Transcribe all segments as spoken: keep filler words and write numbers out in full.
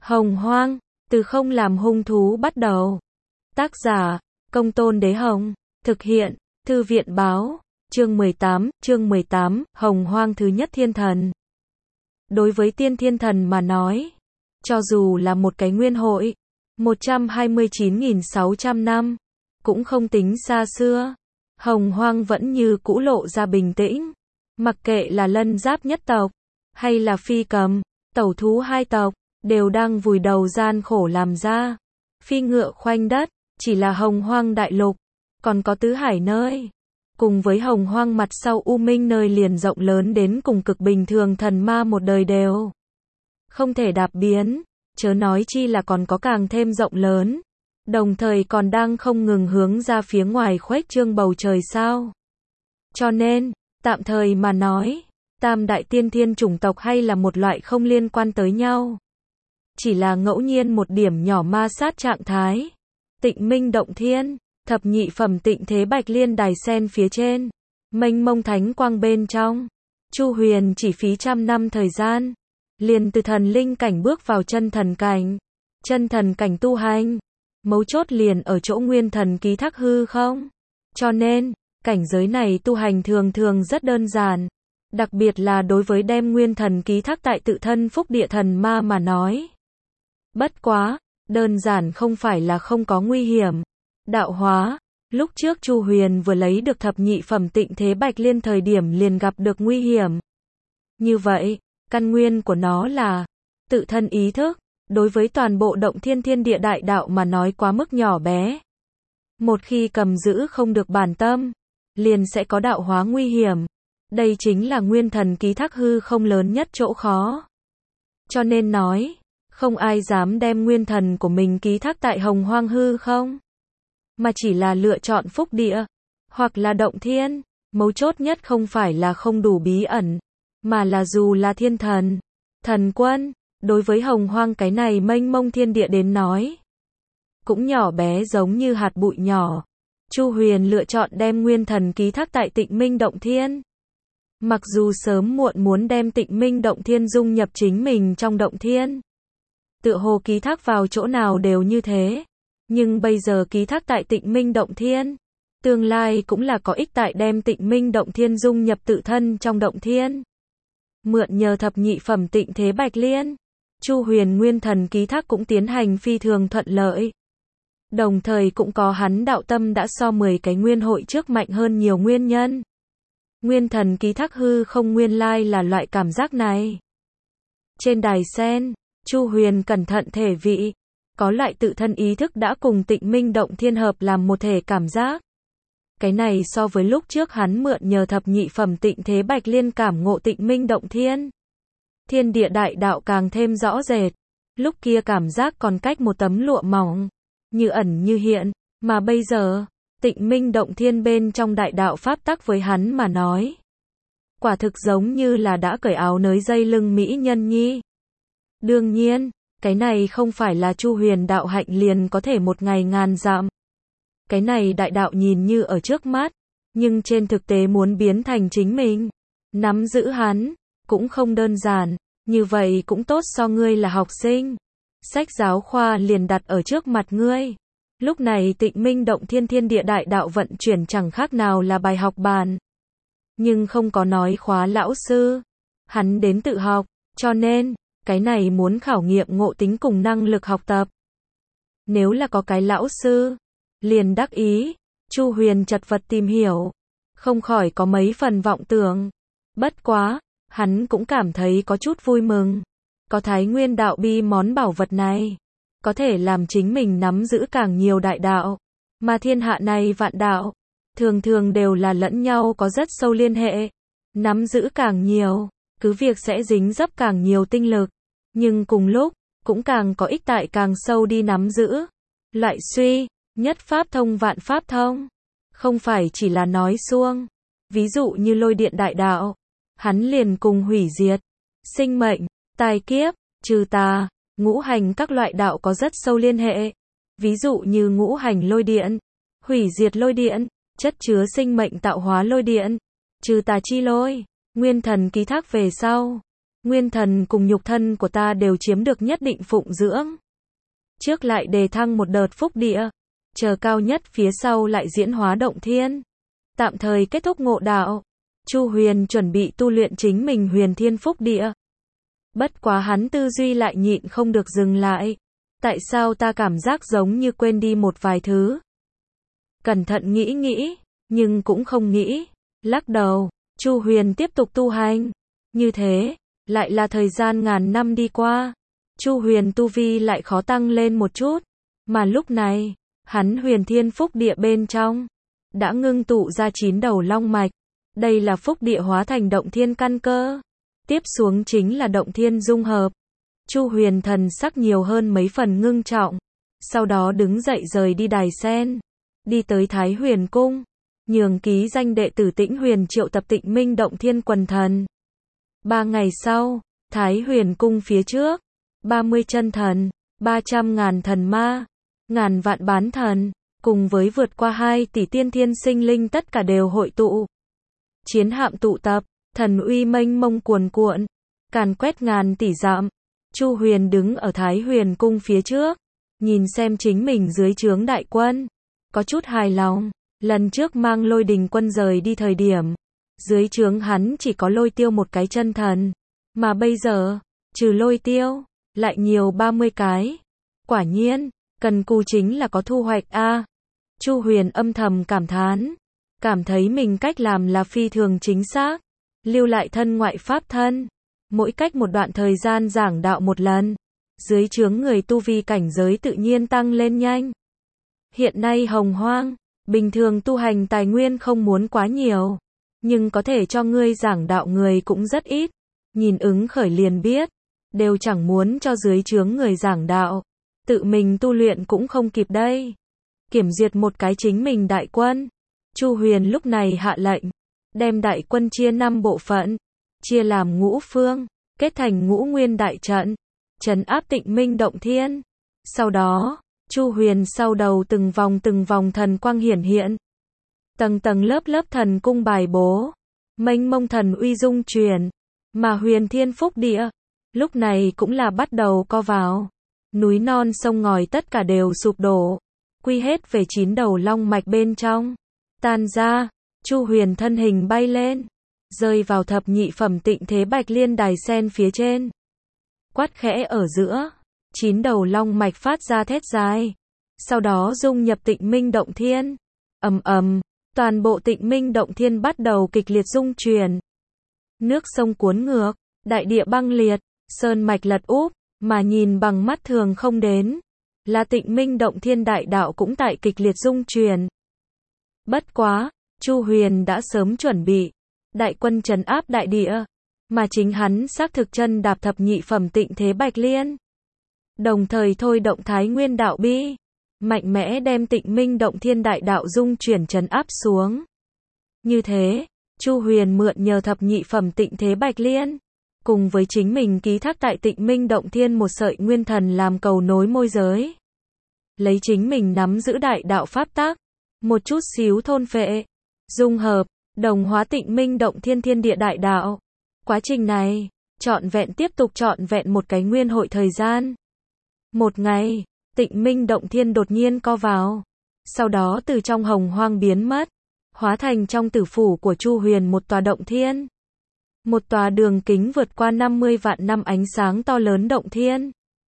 Hồng Hoang, từ không làm hung thú bắt đầu. Tác giả, Công Tôn Đế Hồng. Thực hiện, Thư viện Báo. Chương mười tám, chương mười tám, Hồng Hoang thứ nhất thiên thần. Đối với tiên thiên thần mà nói, cho dù là một cái nguyên hội, một trăm hai mươi chín nghìn sáu trăm năm, cũng không tính xa xưa. Hồng Hoang vẫn như cũ lộ ra bình tĩnh. Mặc kệ là Lân Giáp nhất tộc, hay là Phi Cầm, Tẩu Thú hai tộc, đều đang vùi đầu gian khổ làm ra. Phi ngựa khoanh đất, chỉ là Hồng Hoang đại lục, còn có tứ hải nơi. Cùng với Hồng Hoang mặt sau U Minh nơi liền rộng lớn đến cùng cực bình thường thần ma một đời đều không thể đạp biến, chớ nói chi là còn có càng thêm rộng lớn, đồng thời còn đang không ngừng hướng ra phía ngoài khuếch trương bầu trời sao. Cho nên, tạm thời mà nói, tam đại tiên thiên chủng tộc hay là một loại không liên quan tới nhau. Chỉ là ngẫu nhiên một điểm nhỏ ma sát trạng thái. Tịnh Minh Động Thiên, thập nhị phẩm Tịnh Thế Bạch Liên đài sen phía trên, mênh mông thánh quang bên trong. Chu Huyền chỉ phí trăm năm thời gian, liền từ thần linh cảnh bước vào chân thần cảnh. Chân thần cảnh tu hành, mấu chốt liền ở chỗ nguyên thần ký thác hư không. Cho nên, cảnh giới này tu hành thường thường rất đơn giản. Đặc biệt là đối với đem nguyên thần ký thác tại tự thân phúc địa thần ma mà nói. Bất quá, đơn giản không phải là không có nguy hiểm. Đạo hóa, lúc trước Chu Huyền vừa lấy được thập nhị phẩm Tịnh Thế Bạch Liên thời điểm liền gặp được nguy hiểm. Như vậy, căn nguyên của nó là tự thân ý thức, đối với toàn bộ động thiên thiên địa đại đạo mà nói quá mức nhỏ bé. Một khi cầm giữ không được bản tâm, liền sẽ có đạo hóa nguy hiểm. Đây chính là nguyên thần ký thác hư không lớn nhất chỗ khó. Cho nên nói, không ai dám đem nguyên thần của mình ký thác tại Hồng Hoang hư không, mà chỉ là lựa chọn phúc địa, hoặc là động thiên. Mấu chốt nhất không phải là không đủ bí ẩn, mà là dù là thiên thần, thần quân, đối với Hồng Hoang cái này mênh mông thiên địa đến nói, cũng nhỏ bé giống như hạt bụi nhỏ. Chu Huyền lựa chọn đem nguyên thần ký thác tại Tịnh Minh Động Thiên. Mặc dù sớm muộn muốn đem Tịnh Minh Động Thiên dung nhập chính mình trong động thiên, tựa hồ ký thác vào chỗ nào đều như thế. Nhưng bây giờ ký thác tại Tịnh Minh Động Thiên, tương lai cũng là có ích tại đem Tịnh Minh Động Thiên dung nhập tự thân trong động thiên. Mượn nhờ thập nhị phẩm Tịnh Thế Bạch Liên, Chu Huyền nguyên thần ký thác cũng tiến hành phi thường thuận lợi. Đồng thời cũng có hắn đạo tâm đã so mười cái nguyên hội trước mạnh hơn nhiều nguyên nhân. Nguyên thần ký thác hư không nguyên lai là loại cảm giác này. Trên đài sen, Chu Huyền cẩn thận thể vị, có loại tự thân ý thức đã cùng Tịnh Minh Động Thiên hợp làm một thể cảm giác. Cái này so với lúc trước hắn mượn nhờ thập nhị phẩm Tịnh Thế Bạch Liên cảm ngộ Tịnh Minh Động Thiên, thiên địa đại đạo càng thêm rõ rệt. Lúc kia cảm giác còn cách một tấm lụa mỏng, như ẩn như hiện, mà bây giờ, Tịnh Minh Động Thiên bên trong đại đạo pháp tắc với hắn mà nói, quả thực giống như là đã cởi áo nới dây lưng mỹ nhân nhi. Đương nhiên, cái này không phải là Chu Huyền đạo hạnh liền có thể một ngày ngàn dặm. Cái này đại đạo nhìn như ở trước mắt, nhưng trên thực tế muốn biến thành chính mình, nắm giữ hắn, cũng không đơn giản. Như vậy cũng tốt, so ngươi là học sinh, sách giáo khoa liền đặt ở trước mặt ngươi. Lúc này Tịnh Minh Động Thiên thiên địa đại đạo vận chuyển chẳng khác nào là bài học bàn. Nhưng không có nói khóa lão sư, hắn đến tự học, cho nên, cái này muốn khảo nghiệm ngộ tính cùng năng lực học tập. Nếu là có cái lão sư, liền đắc ý. Chu Huyền chật vật tìm hiểu, không khỏi có mấy phần vọng tưởng. Bất quá, hắn cũng cảm thấy có chút vui mừng. Có Thái Nguyên đạo bi món bảo vật này, có thể làm chính mình nắm giữ càng nhiều đại đạo. Mà thiên hạ này vạn đạo, thường thường đều là lẫn nhau có rất sâu liên hệ. Nắm giữ càng nhiều, cứ việc sẽ dính dấp càng nhiều tinh lực, nhưng cùng lúc, cũng càng có ích tại càng sâu đi nắm giữ. Loại suy, nhất pháp thông vạn pháp thông, không phải chỉ là nói suông. Ví dụ như lôi điện đại đạo, hắn liền cùng hủy diệt, sinh mệnh, tai kiếp, trừ tà, ngũ hành các loại đạo có rất sâu liên hệ. Ví dụ như ngũ hành lôi điện, hủy diệt lôi điện, chất chứa sinh mệnh tạo hóa lôi điện, trừ tà chi lôi, nguyên thần ký thác về sau. Nguyên thần cùng nhục thân của ta đều chiếm được nhất định phụng dưỡng. Trước lại đề thăng một đợt phúc địa, chờ cao nhất phía sau lại diễn hóa động thiên. Tạm thời kết thúc ngộ đạo. Chu Huyền chuẩn bị tu luyện chính mình huyền thiên phúc địa. Bất quá hắn tư duy lại nhịn không được dừng lại. Tại sao ta cảm giác giống như quên đi một vài thứ? Cẩn thận nghĩ nghĩ, nhưng cũng không nghĩ. Lắc đầu, Chu Huyền tiếp tục tu hành. Như thế, lại là thời gian ngàn năm đi qua. Chu Huyền tu vi lại khó tăng lên một chút. Mà lúc này, hắn huyền thiên phúc địa bên trong, đã ngưng tụ ra chín đầu long mạch. Đây là phúc địa hóa thành động thiên căn cơ. Tiếp xuống chính là động thiên dung hợp. Chu Huyền thần sắc nhiều hơn mấy phần ngưng trọng. Sau đó đứng dậy rời đi đài sen. Đi tới Thái Huyền Cung. Nhường ký danh đệ tử Tĩnh Huyền triệu tập Tịnh Minh động thiên quần thần. Ba ngày sau, Thái Huyền Cung phía trước, ba mươi chân thần, ba trăm ngàn thần ma, ngàn vạn bán thần, cùng với vượt qua hai tỷ tiên thiên sinh linh tất cả đều hội tụ. Chiến hạm tụ tập, thần uy mênh mông cuồn cuộn, càn quét ngàn tỷ dặm. Chu Huyền đứng ở Thái Huyền Cung phía trước, nhìn xem chính mình dưới trướng đại quân, có chút hài lòng. Lần trước mang Lôi Đình quân rời đi thời điểm, dưới trướng hắn chỉ có Lôi Tiêu một cái chân thần, mà bây giờ, trừ Lôi Tiêu, lại nhiều ba mươi cái. Quả nhiên, cần cù chính là có thu hoạch a. À, Chu Huyền âm thầm cảm thán, cảm thấy mình cách làm là phi thường chính xác, lưu lại thân ngoại pháp thân, mỗi cách một đoạn thời gian giảng đạo một lần, dưới trướng người tu vi cảnh giới tự nhiên tăng lên nhanh. Hiện nay Hồng Hoang, bình thường tu hành tài nguyên không muốn quá nhiều, nhưng có thể cho ngươi giảng đạo người cũng rất ít. Nhìn ứng khởi liền biết, đều chẳng muốn cho dưới trướng người giảng đạo, tự mình tu luyện cũng không kịp đây. Kiểm duyệt một cái chính mình đại quân, Chu Huyền lúc này hạ lệnh, đem đại quân chia năm bộ phận, chia làm ngũ phương, kết thành ngũ nguyên đại trận, trấn áp Tịnh Minh động thiên. Sau đó, Chu Huyền sau đầu từng vòng từng vòng thần quang hiển hiện, tầng tầng lớp lớp thần cung bài bố, mênh mông thần uy dung truyền, mà huyền thiên phúc địa, lúc này cũng là bắt đầu co vào. Núi non sông ngòi tất cả đều sụp đổ, quy hết về chín đầu long mạch bên trong, tan ra. Chu Huyền thân hình bay lên, rơi vào thập nhị phẩm Tịnh Thế Bạch Liên đài sen phía trên. Quát khẽ ở giữa, chín đầu long mạch phát ra thét dài, sau đó dung nhập Tịnh Minh động thiên. Ầm ầm, toàn bộ Tịnh Minh động thiên bắt đầu kịch liệt rung chuyển. Nước sông cuốn ngược, đại địa băng liệt, sơn mạch lật úp, mà nhìn bằng mắt thường không đến, là Tịnh Minh động thiên đại đạo cũng tại kịch liệt rung chuyển. Bất quá, Chu Huyền đã sớm chuẩn bị, đại quân trấn áp đại địa, mà chính hắn xác thực chân đạp thập nhị phẩm Tịnh Thế Bạch Liên. Đồng thời thôi động Thái Nguyên đạo bi, mạnh mẽ đem Tịnh Minh động thiên đại đạo dung chuyển trấn áp xuống. Như thế, Chu Huyền mượn nhờ thập nhị phẩm Tịnh Thế Bạch Liên, cùng với chính mình ký thác tại Tịnh Minh động thiên một sợi nguyên thần làm cầu nối môi giới. Lấy chính mình nắm giữ đại đạo pháp tắc, một chút xíu thôn phệ, dung hợp, đồng hóa Tịnh Minh động thiên thiên địa đại đạo. Quá trình này, trọn vẹn tiếp tục trọn vẹn một cái nguyên hội thời gian. Một ngày, Tịnh Minh động thiên đột nhiên co vào, sau đó từ trong hồng hoang biến mất, hóa thành trong tử phủ của Chu Huyền một tòa động thiên. Một tòa đường kính vượt qua năm mươi vạn năm ánh sáng to lớn động thiên.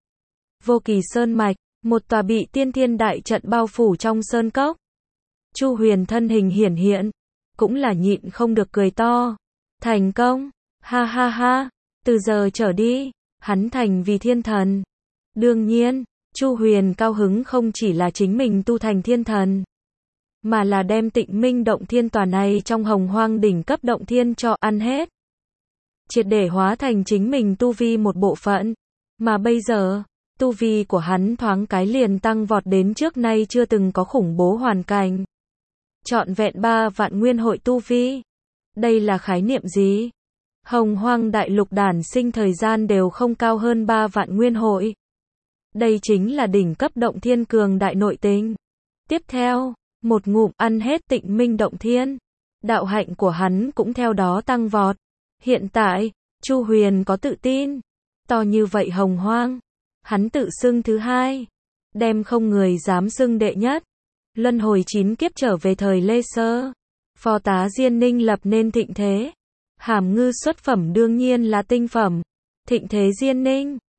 Vô Kỳ Sơn Mạch, một tòa bị tiên thiên đại trận bao phủ trong sơn cốc. Chu Huyền thân hình hiển hiện, cũng là nhịn không được cười to. Thành công, ha ha ha, từ giờ trở đi, hắn thành vì thiên thần. Đương nhiên, Chu Huyền cao hứng không chỉ là chính mình tu thành thiên thần, mà là đem Tịnh Minh động thiên tòa này trong hồng hoang đỉnh cấp động thiên cho ăn hết. Triệt để hóa thành chính mình tu vi một bộ phận. Mà bây giờ, tu vi của hắn thoáng cái liền tăng vọt đến trước nay chưa từng có khủng bố hoàn cảnh. Trọn vẹn ba vạn nguyên hội tu vi. Đây là khái niệm gì? Hồng hoang đại lục đản sinh thời gian đều không cao hơn ba vạn nguyên hội. Đây chính là đỉnh cấp động thiên cường đại nội tình. Tiếp theo, một ngụm ăn hết Tịnh Minh động thiên. Đạo hạnh của hắn cũng theo đó tăng vọt. Hiện tại, Chu Huyền có tự tin. To như vậy hồng hoang. Hắn tự xưng thứ hai. Đem không người dám xưng đệ nhất. Luân hồi chín kiếp trở về thời Lê Sơ. Phó tá Diên Ninh lập nên thịnh thế. Hàm Ngư xuất phẩm đương nhiên là tinh phẩm. Thịnh thế Diên Ninh.